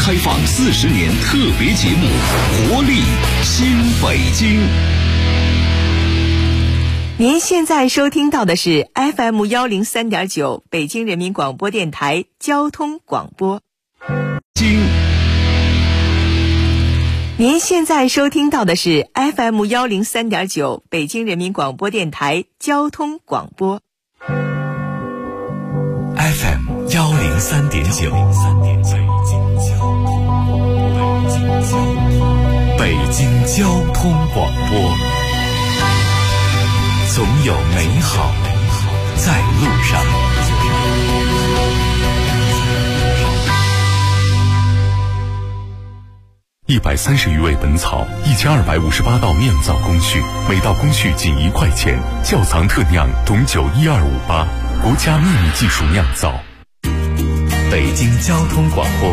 开放40年特别节目《活力新北京》。 您现在收听到的是 FM103.9 北京人民广播电台交通广播。您现在收听到的是 FM103.9 北京人民广播电台交通广播。 FM103.9 北京交通广播，总有美好在路上。130余味本草，1258道酿造工序，每道工序仅1块钱，窖藏特酿董酒12588，国家秘密技术酿造。北京交通广播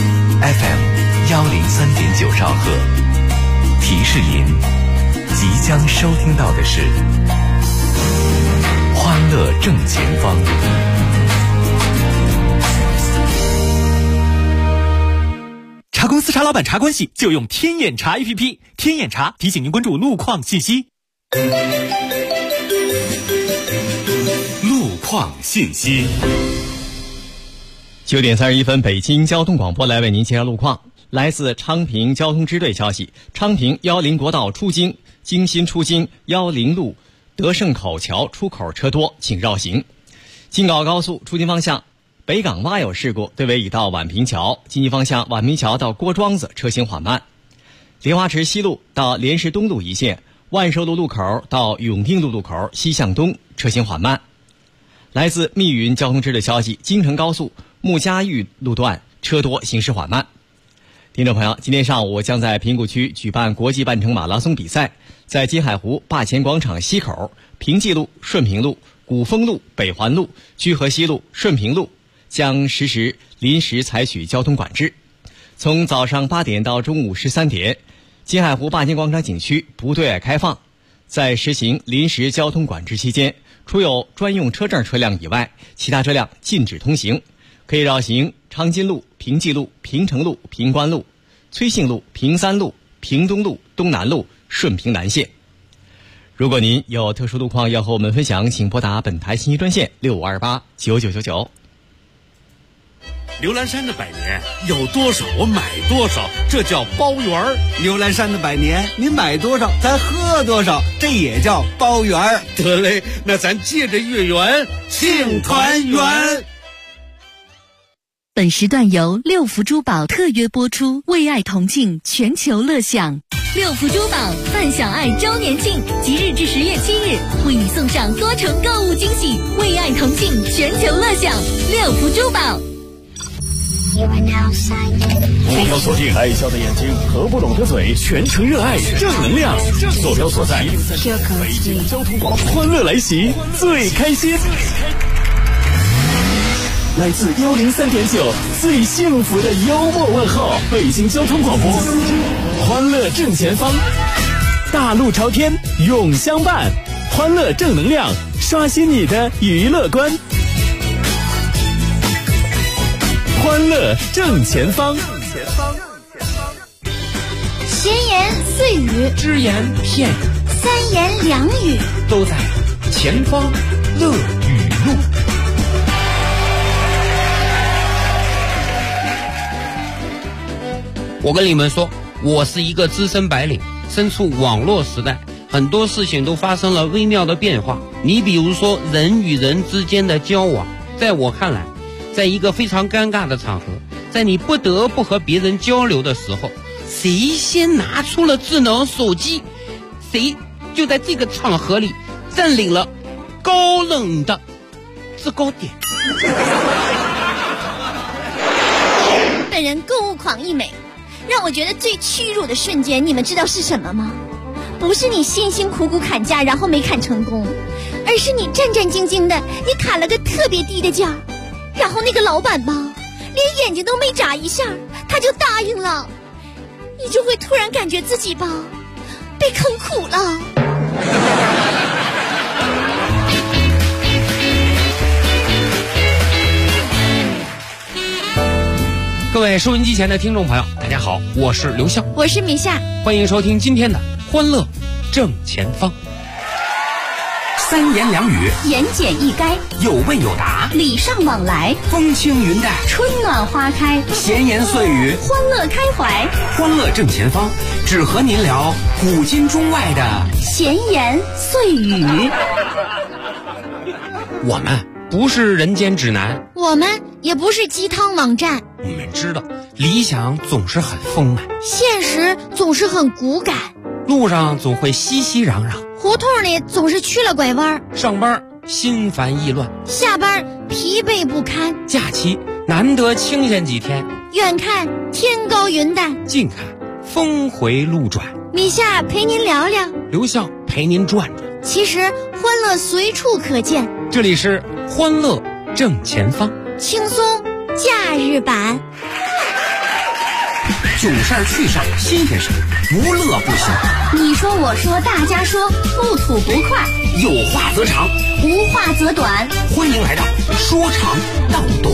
FM103.9 兆赫，提示您即将收听到的是欢乐正前方。 茶公司茶老板茶关系就用天眼查 APP， 天眼查提醒您关注路况信息。 路况信息。 9点31分，北京交通广播来为您介绍路况。来自昌平交通支队消息，昌平10国道出京京新出京10路德胜口桥出口车多，请绕行。京皋高速出京方向北港洼有事故，对尾已到宛平桥，进京方向宛平桥到郭庄子车行缓慢。莲花池西路到莲石东路一线，万寿路路口到永定路路口西向东车行缓慢。来自密云交通支队消息，京承高速穆家峪路段车多，行驶缓慢。听众朋友，今天上午将在平谷区举办国际半程马拉松比赛，在金海湖坝前广场西口、平济路、顺平路、古风路、北环路、居河西路、顺平路将实施临时采取交通管制。从早上8点到中午13点，金海湖坝前广场景区不对外开放。在实行临时交通管制期间，除有专用车证车辆以外，其他车辆禁止通行，可以绕行昌金路、平济路、平城路、平关路、崔姓路、平三路、平东路、东南路、顺平南线。如果您有特殊路况要和我们分享，请拨打本台信息专线65289999。 牛栏山的百年有多少我买多少，这叫包圆儿。 牛栏山的百年你买多少咱喝多少，这也叫包圆儿。 得嘞，那咱借着月圆庆团圆。 本时段由六福珠宝特约播出，为爱同庆，全球乐享。六福珠宝饭享爱周年庆，即日至10月7日，为你送上多重购物惊喜，为爱同庆，全球乐享。六福珠宝。 目标锁定爱笑的眼睛和不拢的嘴，全程热爱正能量。坐标所在北京交通广播，欢乐来袭，最开心。来自103.9最幸福的幽默问候，北京交通广播，欢乐正前方，大路朝天永相伴，欢乐正能量，刷新你的娱乐观。欢乐正前方， 闲言碎语， 只言片语， 三言两语， 都在前方乐语录。我跟你们说，我是一个资深白领，身处网络时代，很多事情都发生了微妙的变化。你比如说人与人之间的交往，在我看来，在一个非常尴尬的场合，在你不得不和别人交流的时候，谁先拿出了智能手机，谁就在这个场合里占领了高冷的制高点。 本人购物狂一枚，让我觉得最屈辱的瞬间，你们知道是什么吗？不是你辛辛苦苦砍价然后没砍成功，而是你战战兢兢的，你砍了个特别低的价，然后那个老板吧，连眼睛都没眨一下，他就答应了，你就会突然感觉自己吧，被坑苦了。 各位收音机前的听众朋友，大家好，我是刘笑， 我是米夏， 欢迎收听今天的欢乐正前方。 三言两语， 言简意赅， 有问有答， 礼尚往来， 风轻云淡， 春暖花开， 闲言碎语， 欢乐开怀。 欢乐正前方，只和您聊古今中外的闲言碎语。 我们不是人间指南， 我们也不是鸡汤网站， 我们知道理想总是很丰满， 现实总是很骨感， 路上总会熙熙攘攘， 胡同里总是曲了拐弯， 上班心烦意乱， 下班疲惫不堪， 假期难得清闲几天， 远看天高云淡， 近看峰回路转。 米夏陪您聊聊， 刘笑陪您转转， 其实欢乐随处可见。 这里是欢乐正前方， 轻松假日版。 囧事儿趣事儿新鲜事儿，无乐不行。 你说我说大家说，不吐不快， 有话则长， 无话则短。 欢迎来到说长道短。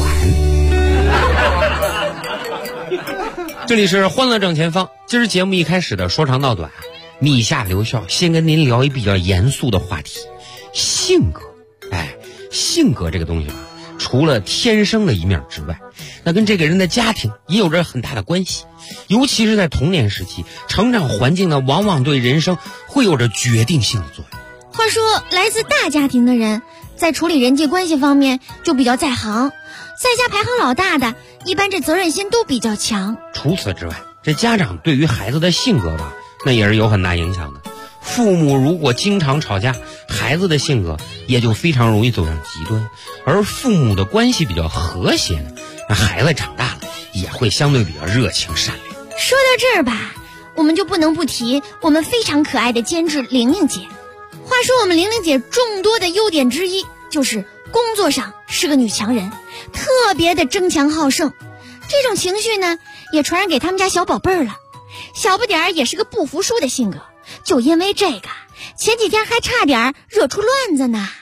这里是欢乐正前方。今儿节目一开始的说长道短，米夏刘笑先跟您聊一比较严肃的话题，性格。性格这个东西吧，除了天生的一面之外，那跟这个人的家庭也有着很大的关系，尤其是在童年时期，成长环境呢，往往对人生会有着决定性的作用。 话说，来自大家庭的人，在处理人际关系方面就比较在行，在家排行老大的，一般这责任心都比较强。 除此之外，这家长对于孩子的性格吧，那也是有很大影响的。父母如果经常吵架，孩子的性格也就非常容易走上极端，而父母的关系比较和谐呢，那孩子长大了也会相对比较热情善良。 说到这儿吧，我们就不能不提我们非常可爱的监制玲玲姐。话说我们玲玲姐众多的优点之一，就是工作上是个女强人，特别的争强好胜。这种情绪呢，也传染给他们家小宝贝儿了。小不点儿也是个不服输的性格，就因为这个，前几天还差点惹出乱子呢。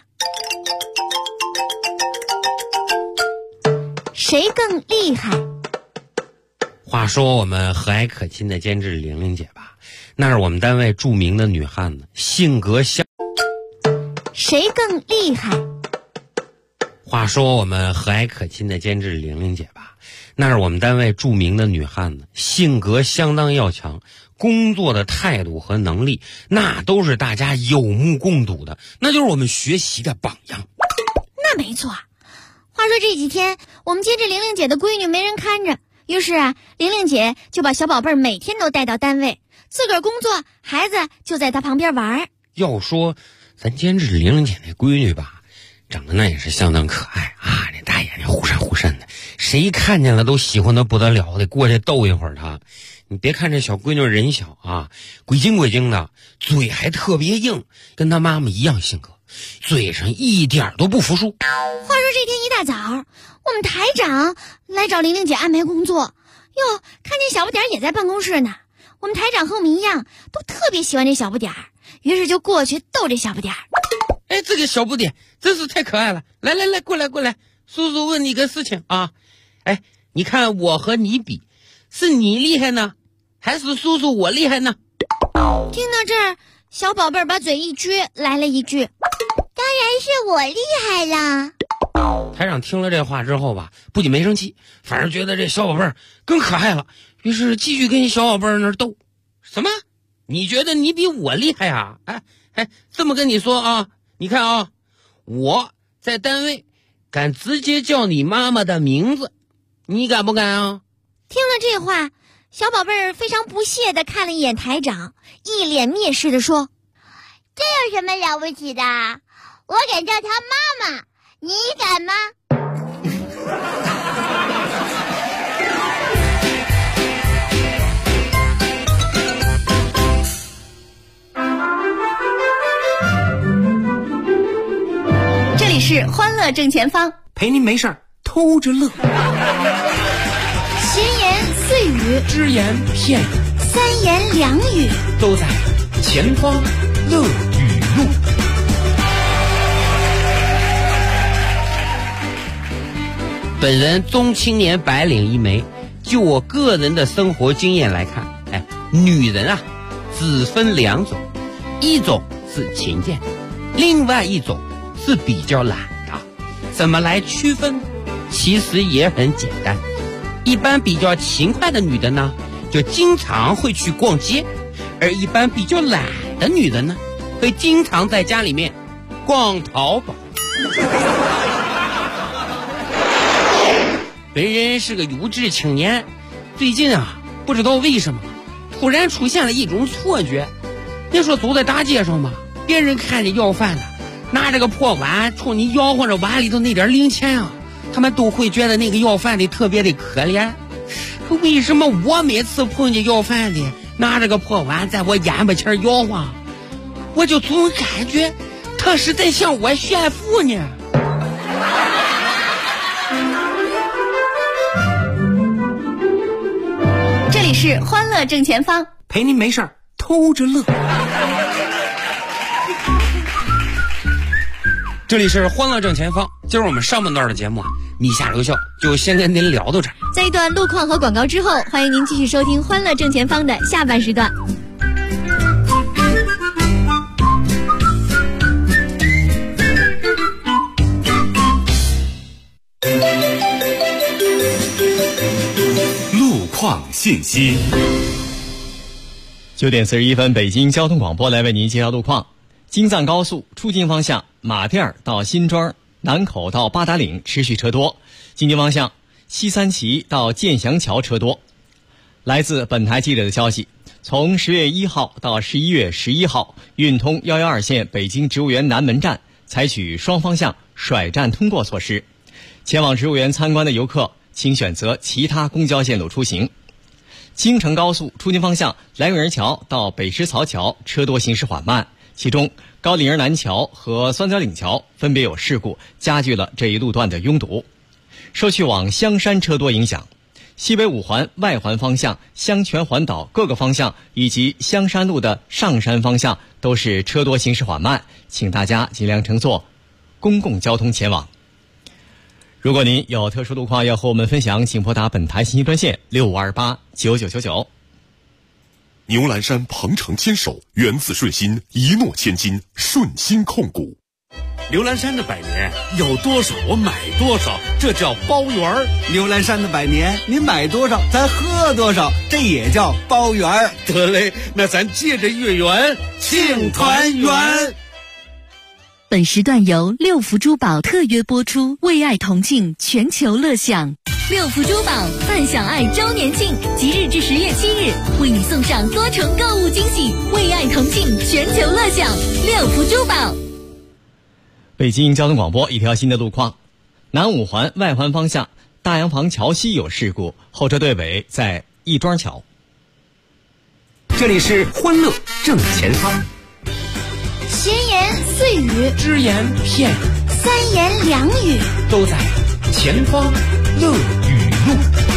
谁更厉害？ 话说我们和蔼可亲的监制玲玲姐吧，那是我们单位著名的女汉子，性格相。 谁更厉害？ 话说我们和蔼可亲的监制玲玲姐吧，那是我们单位著名的女汉子，性格相当要强，工作的态度和能力那都是大家有目共睹的，那就是我们学习的榜样。 那没错。话说这几天我们监制玲玲姐的闺女没人看着，于是玲玲姐就把小宝贝儿每天都带到单位，自个儿工作，孩子就在她旁边玩。 要说咱监制玲玲姐那闺女吧，长得那也是相当可爱啊，这大眼睛忽闪忽闪的，谁看见了都喜欢的不得了，得过去逗一会儿她。你别看这小闺女人小啊，鬼精鬼精的，嘴还特别硬，跟她妈妈一样性格，嘴上一点都不服输。 话说这天一大早，我们台长来找玲玲姐安排工作，哟，看见小不点儿也在办公室呢。我们台长和我们一样，都特别喜欢这小不点儿，于是就过去逗这小不点儿。 哎，这个小不点真是太可爱了！来来来，过来过来，叔叔问你个事情啊。哎，你看我和你比，是你厉害呢，还是叔叔我厉害呢？ 听到这儿，小宝贝儿把嘴一撅，来了一句：“当然是我厉害啦。” 台长听了这话之后吧，不仅没生气，反而觉得这小宝贝儿更可爱了，于是继续跟小宝贝儿那儿斗。什么？你觉得你比我厉害啊？哎，这么跟你说啊，你看啊，我在单位敢直接叫你妈妈的名字，你敢不敢啊？ 听了这话，小宝贝儿非常不屑地看了一眼台长，一脸蔑视地说：“这有什么了不起的？我敢叫他妈妈，你敢吗？” 这里是欢乐正前方， 陪您没事儿偷着乐。 闲言碎语， 只言片语， 三言两语， 都在前方乐语录。本人中青年白领一枚， 就我个人的生活经验来看，女人啊，只分两种，一种是勤俭，另外一种是比较懒的。怎么来区分？其实也很简单。一般比较勤快的女的呢，就经常会去逛街，而一般比较懒的女人呢，会经常在家里面逛淘宝。本人是个有志青年，最近啊，不知道为什么突然出现了一种错觉。你说走在大街上吧，别人看见要饭的拿着个破碗冲你吆喝着碗里头那点零钱啊，他们都会觉得那个要饭的特别的可怜。可为什么我每次碰见要饭的拿着个破碗在我眼巴前吆喝，我就总感觉他是在向我炫富呢？ 这里是欢乐正前方， 陪您没事偷着乐。这里是欢乐正前方，今儿我们上半段的节目啊，米下留笑就先跟您聊到这儿。 在一段路况和广告之后，欢迎您继续收听欢乐正前方的下半时段。 路况信息。 9点41分，北京交通广播来为您介绍路况。京藏高速出京方向马甸到新庄、南口到八达岭持续车多，进京方向西三旗到建祥桥车多。来自本台记者的消息，从10月1号到11月11号，运通112线北京植物园南门站采取双方向甩站通过措施，前往植物园参观的游客请选择其他公交线路出行。京承高速出京方向来源人桥到北石槽桥车多行驶缓慢，其中高岭人南桥和酸角岭桥分别有事故，加剧了这一路段的拥堵。受去往香山车多影响，西北5环外环方向香泉环岛各个方向以及香山路的上山方向都是车多行驶缓慢，请大家尽量乘坐公共交通前往。如果您有特殊路况要和我们分享，请拨打本台信息专线65289999。 牛栏山鹏程牵手，源自顺心，一诺千金，顺心控股。 牛栏山的百年有多少我买多少，这叫包圆。 牛栏山的百年，您买多少咱喝多少，这也叫包圆。 得嘞，那咱借着月圆庆团圆。 本时段由六福珠宝特约播出，为爱同庆，全球乐享。六福珠宝饭享爱周年庆，即日至10月7日，为你送上多重购物惊喜，为爱同庆，全球乐享。六福珠宝。 北京交通广播一条新的路况，南5环外环方向大洋房桥西有事故，后车队尾在亦庄桥。 这里是欢乐正前方。 闲言碎语， 只言片语， 三言两语， 都在前方乐语录。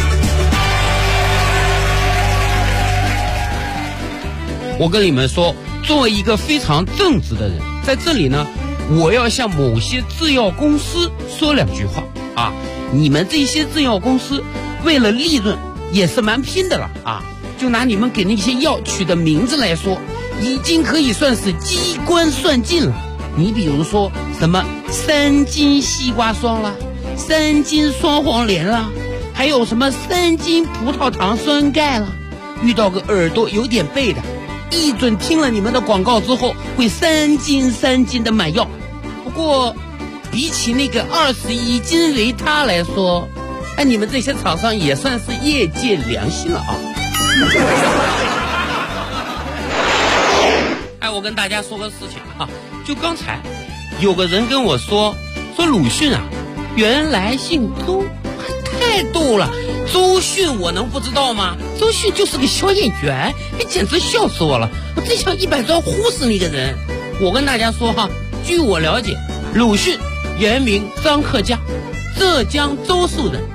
我跟你们说，作为一个非常正直的人，在这里呢，我要向某些制药公司说两句话啊！你们这些制药公司为了利润也是蛮拼的了啊！就拿你们给那些药取的名字来说，已经可以算是机关算尽了。你比如说什么3斤西瓜霜啦，3斤双黄连啦，还有什么3斤葡萄糖酸钙啦。遇到个耳朵有点背的，一准听了你们的广告之后会3斤的买药。不过比起那个21斤维他来说，你们这些厂商也算是业界良心了啊。我跟大家说个事情啊，就刚才有个人跟我说鲁迅啊原来姓周，太逗了。周迅我能不知道吗？周迅就是个小演员，简直笑死我了，我真想100砖呼死那个人。我跟大家说哈，据我了解，鲁迅原名张克家，浙江周树人。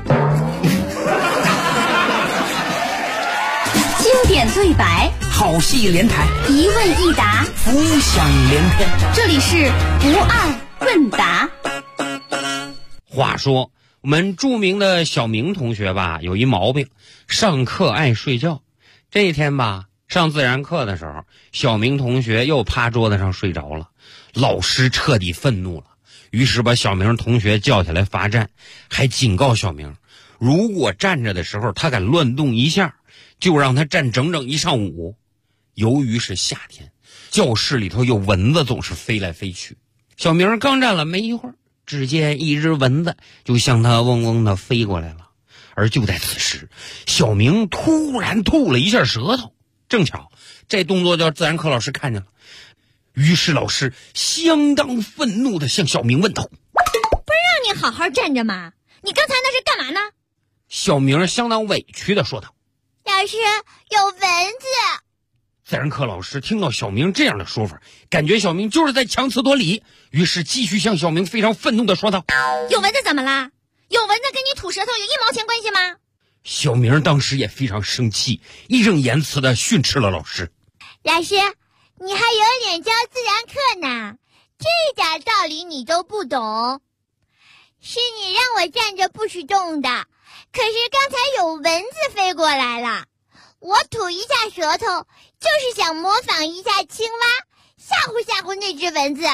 经典对白， 好戏连台， 一问一答， 浮想联翩。 这里是不二问答。 话说我们著名的小明同学吧，有一毛病，上课爱睡觉。这一天吧，上自然课的时候，小明同学又趴桌子上睡着了，老师彻底愤怒了，于是把小明同学叫起来罚站，还警告小明，如果站着的时候他敢乱动一下，就让他站整整一上午。由于是夏天，教室里头有蚊子总是飞来飞去，小明刚站了没一会儿，只见一只蚊子就向他嗡嗡的飞过来了。而就在此时，小明突然吐了一下舌头，正巧这动作叫自然课老师看见了，于是老师相当愤怒地向小明问道： 不是让你好好站着吗？你刚才那是干嘛呢？ 小明相当委屈地说道： 老师，有蚊子。 自然课老师听到小明这样的说法，感觉小明就是在强词夺理，于是继续向小明非常愤怒地说道： 有蚊子怎么啦？有蚊子跟你吐舌头有1毛钱关系吗？ 小明当时也非常生气，义正言辞地训斥了老师： 老师，你还有脸教自然课呢？这点道理你都不懂。是你让我站着不许动的，可是刚才有蚊子飞过来了，我吐一下舌头，就是想模仿一下青蛙，吓唬吓唬那只蚊子。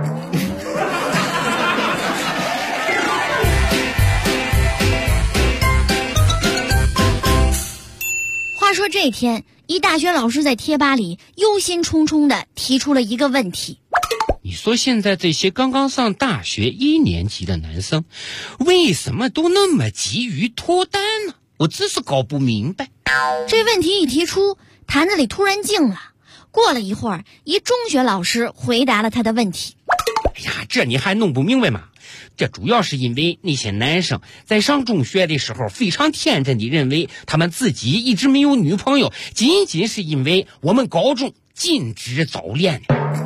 话说这天，一大学老师在贴吧里忧心忡忡地提出了一个问题： 你说现在这些刚刚上大学1年级的男生，为什么都那么急于脱单呢？我真是搞不明白。 这问题一提出，坛子里突然静了。过了一会儿，一中学老师回答了他的问题。 哎呀，这你还弄不明白吗？这主要是因为那些男生在上中学的时候非常天真地认为他们自己一直没有女朋友，仅仅是因为我们高中禁止早恋。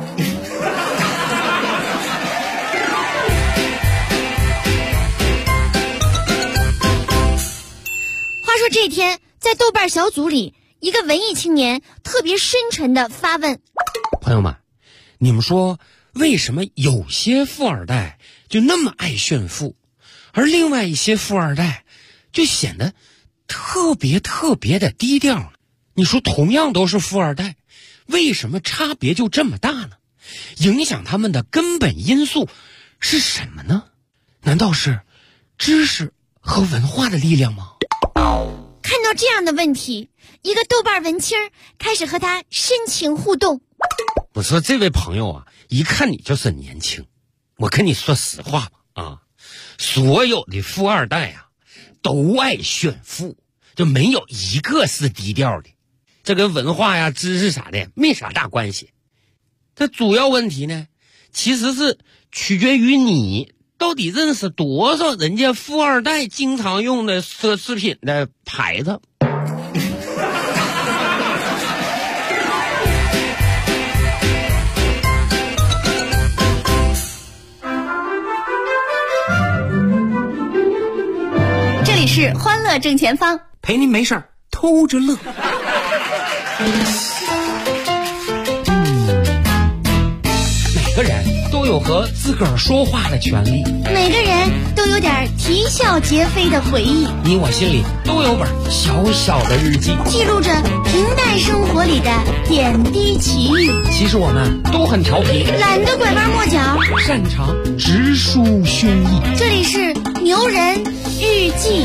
话说这天，在豆瓣小组里，一个文艺青年特别深沉地发问： 朋友们，你们说为什么有些富二代就那么爱炫富，而另外一些富二代就显得特别的低调呢？你说同样都是富二代，为什么差别就这么大呢？影响他们的根本因素是什么呢？难道是知识和文化的力量吗？ 看到这样的问题，一个豆瓣文青开始和他深情互动。 我说这位朋友啊，一看你就是年轻。我跟你说实话吧啊，所有的富二代啊都爱炫富，就没有一个是低调的。这跟文化呀、知识啥的没啥大关系。这主要问题呢，其实是取决于你到底认识多少人家富二代经常用的奢侈品的牌子。 这里是欢乐正前方， 陪您没事儿偷着乐。 每个人都有和自个儿说话的权利， 每个人都有点啼笑皆非的回忆， 你我心里都有本小小的日记， 记录着平淡生活里的点滴奇遇。 其实我们都很调皮， 懒得拐弯抹角， 擅长直抒胸臆。 这里是牛人日记。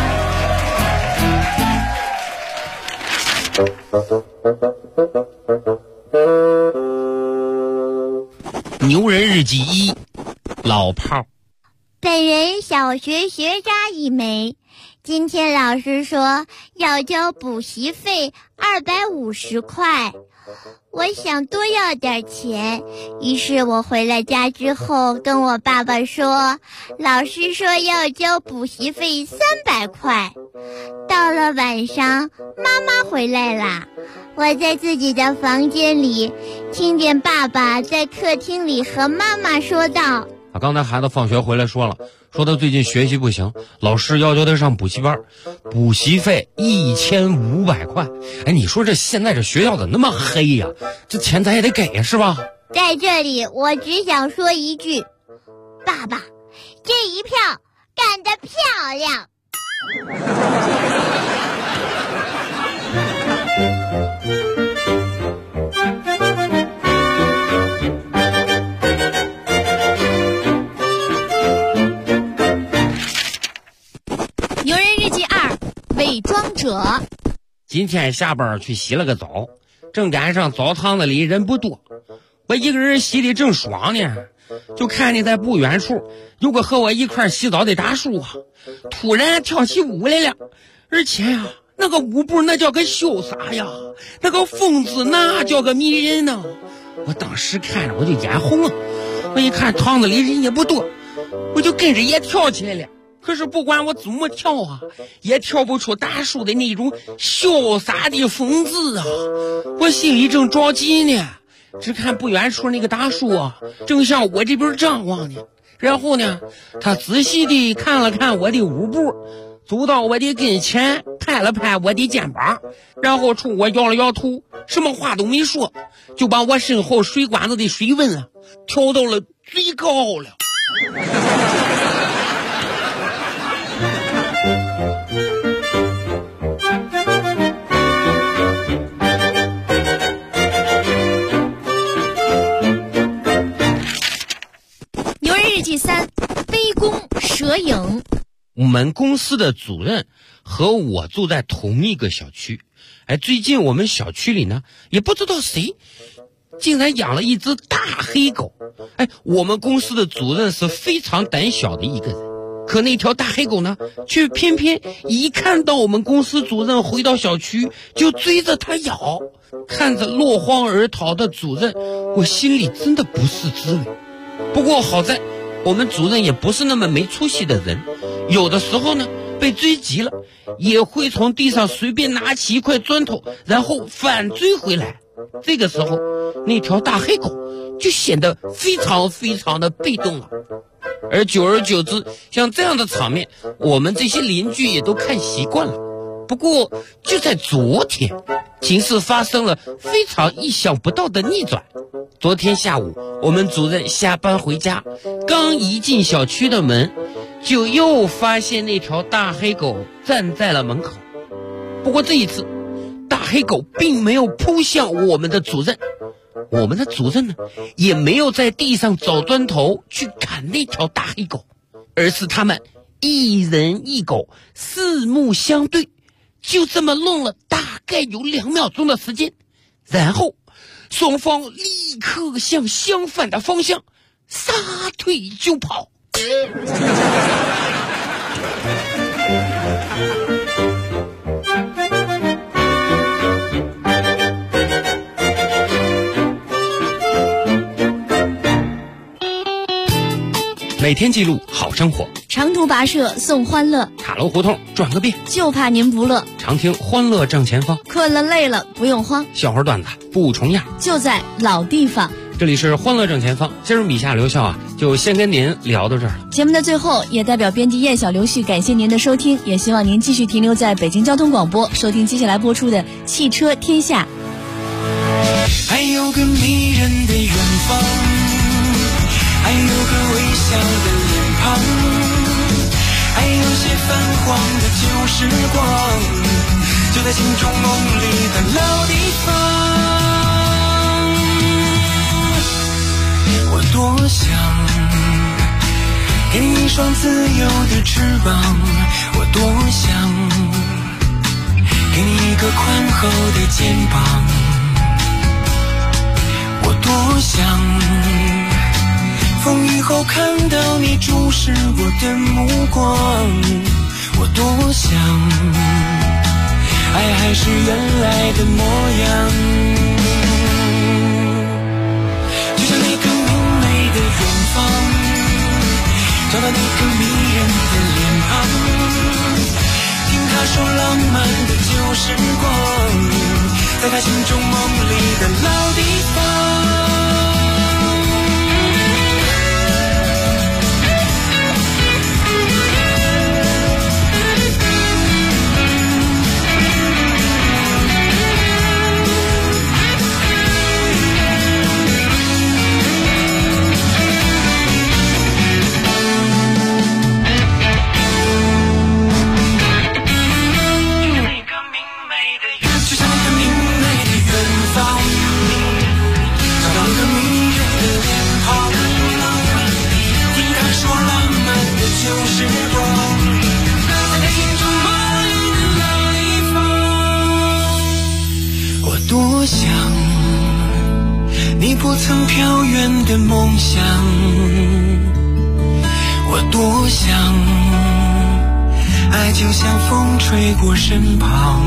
牛人日记1，老炮。 本人小学学渣一枚，今天老师说要交补习费250块，我想多要点钱，于是我回了家之后跟我爸爸说，老师说要交补习费300块。到了晚上，妈妈回来啦，我在自己的房间里听见爸爸在客厅里和妈妈说道： 刚才孩子放学回来说他最近学习不行，老师要求他上补习班，补习费1500块。哎，你说这现在这学校怎么那么黑呀？这钱咱也得给呀，是吧？ 在这里我只想说一句，爸爸，这一票该干得漂亮。牛人日记2，伪装者。 今天下班去洗了个澡，正赶上澡堂子里人不多，我一个人洗的正爽呢，就看见在不远处有个和我一块洗澡的大叔啊，突然跳起舞来了，而且呀，那个舞步那叫个潇洒呀，那个风姿那叫个迷人呢。我当时看着我就眼红了，我一看堂子里人也不多，我就跟着也跳起来了。可是不管我怎么跳啊，也跳不出大叔的那种潇洒的风姿啊！我心里正着急呢，只看不远处那个大叔啊，正向我这边张望呢。然后呢，他仔细地看了看我的舞步，走到我的跟前，拍了拍我的肩膀，然后冲我摇了摇头，什么话都没说，就把我身后水管子的水温啊调到了最高了。 牛人日记3，杯弓蛇影。 我们公司的主任和我住在同一个小区，最近我们小区里呢，也不知道谁竟然养了一只大黑狗。我们公司的主任是非常胆小的一个人，可那条大黑狗呢，却偏偏一看到我们公司主任回到小区就追着他咬。看着落荒而逃的主任，我心里真的不是滋味。不过好在我们主任也不是那么没出息的人，有的时候呢被追急了，也会从地上随便拿起一块砖头，然后反追回来。这个时候那条大黑狗就显得非常非常的被动了。而久而久之，像这样的场面，我们这些邻居也都看习惯了。不过就在昨天，情势发生了非常意想不到的逆转。昨天下午，我们主任下班回家，刚一进小区的门，就又发现那条大黑狗站在了门口。不过这一次，大黑狗并没有扑向我们的主任，我们的主任呢，也没有在地上找砖头去砍那条大黑狗，而是他们一人一狗四目相对，就这么弄了大概有2秒钟的时间，然后双方立刻向相反的方向撒腿就跑。每天记录好生活， 长途跋涉送欢乐， 塔楼胡同转个遍， 就怕您不乐。 常听欢乐正前方， 困了累了不用慌， 笑话段子不重样， 就在老地方。 这里是欢乐正前方，今儿米夏刘笑就先跟您聊到这儿了。 节目的最后，也代表编辑燕小刘旭感谢您的收听，也希望您继续停留在北京交通广播，收听接下来播出的《汽车天下》。 还有个迷人的远方，还有个微笑的脸庞，还有些泛黄的旧时光，就在心中梦里的老地方。我多想给你一双自由的翅膀，我多想给你一个宽厚的肩膀，我多想风雨后看到你注视我的目光，我多想爱还是原来的模样，就像那个明媚的远方，找到那个迷人的脸庞，听他说浪漫的旧时光，在他心中梦里的老地方。 曾飘远的梦想，我多想，爱就像风吹过身旁，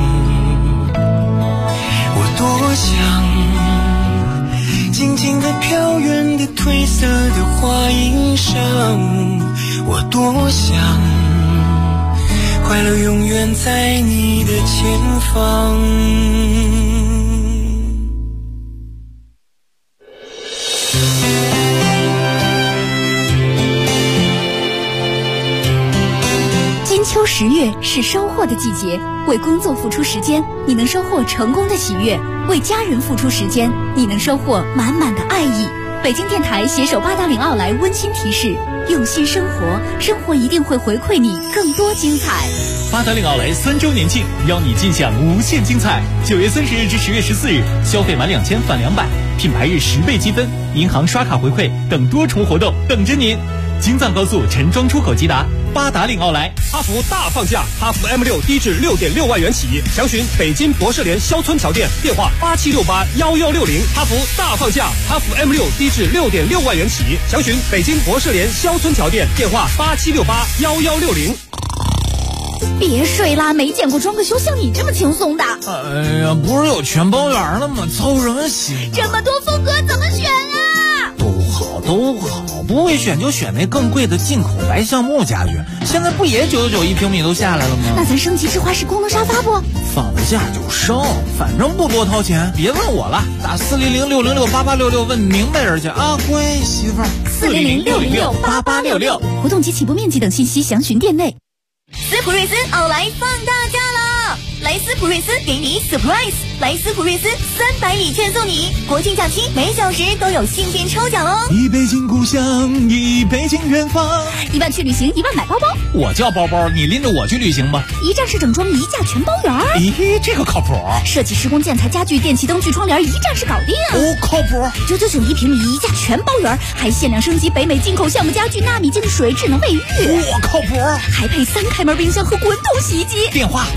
我多想，静静地飘远的褪色的花衣裳，我多想，快乐永远在你的前方。 金秋10月是收获的季节，为工作付出时间，你能收获成功的喜悦；为家人付出时间，你能收获满满的爱意。北京电台携手八达岭奥莱温馨提示：用心生活，生活一定会回馈你更多精彩。 八达岭奥莱3周年庆，邀你尽享无限精彩。9月30日至10月14日，消费满2000返200，品牌日10倍积分，银行刷卡回馈等多重活动等着您。京藏高速陈庄出口即达，八达岭奥莱。 哈弗大放价，哈弗 M6低至6.6万元起，详询北京博士联肖村桥店，电话87681160。哈弗大放价，哈弗 M6低至6.6万元起，详询北京博士联肖村桥店，电话87681160。 别睡啦，没见过装个修像你这么轻松的。 哎呀，不是有全包圆了吗？操什么心？ 这么多风格怎么选啊？ 都好，不会选就选那更贵的进口白橡木家具，现在不也999一平米都下来了吗？ 那咱升级智华式功能沙发不？ 放得下就升，反正不多掏钱。别问我了，打400-606-8866问明白人去啊，乖媳妇儿。 400-606-8866，活动及起步面积等信息详询店内。 斯普瑞斯奥莱放大假了，来斯普瑞斯给你 surprise， 来斯普瑞斯300礼券送你，国庆假期每小时都有新品抽奖哦。 一杯敬故乡，一杯敬远方。 1万去旅行，1万买包包。 我叫包包，你拎着我去旅行吧。 一站式整装，一价全包圆。 咦，这个靠谱。 设计施工建材家具电器灯具窗帘一站式搞定。 哦，靠谱。 999一平米，一价全包圆，还限量升级北美进口橡木家具纳米净水智能卫浴。 我靠谱。 还配3开门冰箱和滚筒洗衣机。 电话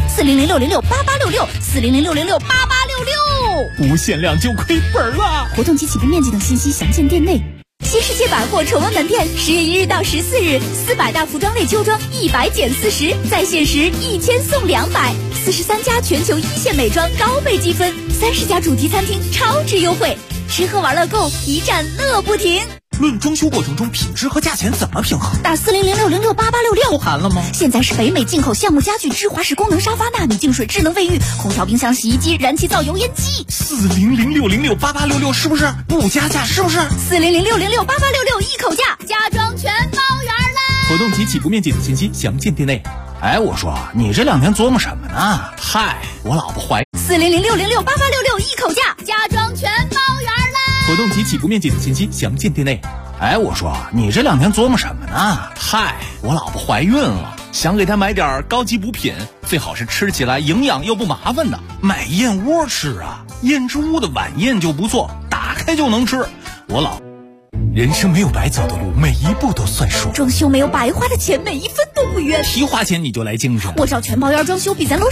400-606-8866，400-606-8866。 无限量就亏本了。 活动及起步面积等信息详见店内。新世界百货崇文门店10月1日到14日，400大服装类秋装100减40，在线时1000送200，43家全球1线美妆高倍积分，30家主题餐厅超值优惠，吃喝玩乐购一站乐不停。 论装修过程中品质和价钱怎么平衡？ 打400-606-8866。 都含了吗？ 现在是北美进口橡木家具、智华式功能沙发、纳米净水、智能卫浴、空调、冰箱、洗衣机、燃气灶、油烟机。 400-606-8866是不是？不加价是不是 ？400-606-8866一口价，家装全包圆啦！ 活动及起步面积等信息详见店内。 哎，我说你这2天琢磨什么呢？嗨，我老婆怀。 400-606-8866一口价，家装全包圆啦！ 活动及起步面积等信息详见店内。 哎，我说你这2天琢磨什么呢？嗨，我老婆怀孕了， 想给她买点高级补品，最好是吃起来营养又不麻烦的。 买燕窝吃啊，燕之屋的晚宴就不错，打开就能吃。我老。 人生没有白走的路，每一步都算数。 装修没有白花的钱，每一分都不冤。 提花钱你就来精神。 我找全包圆装修比咱楼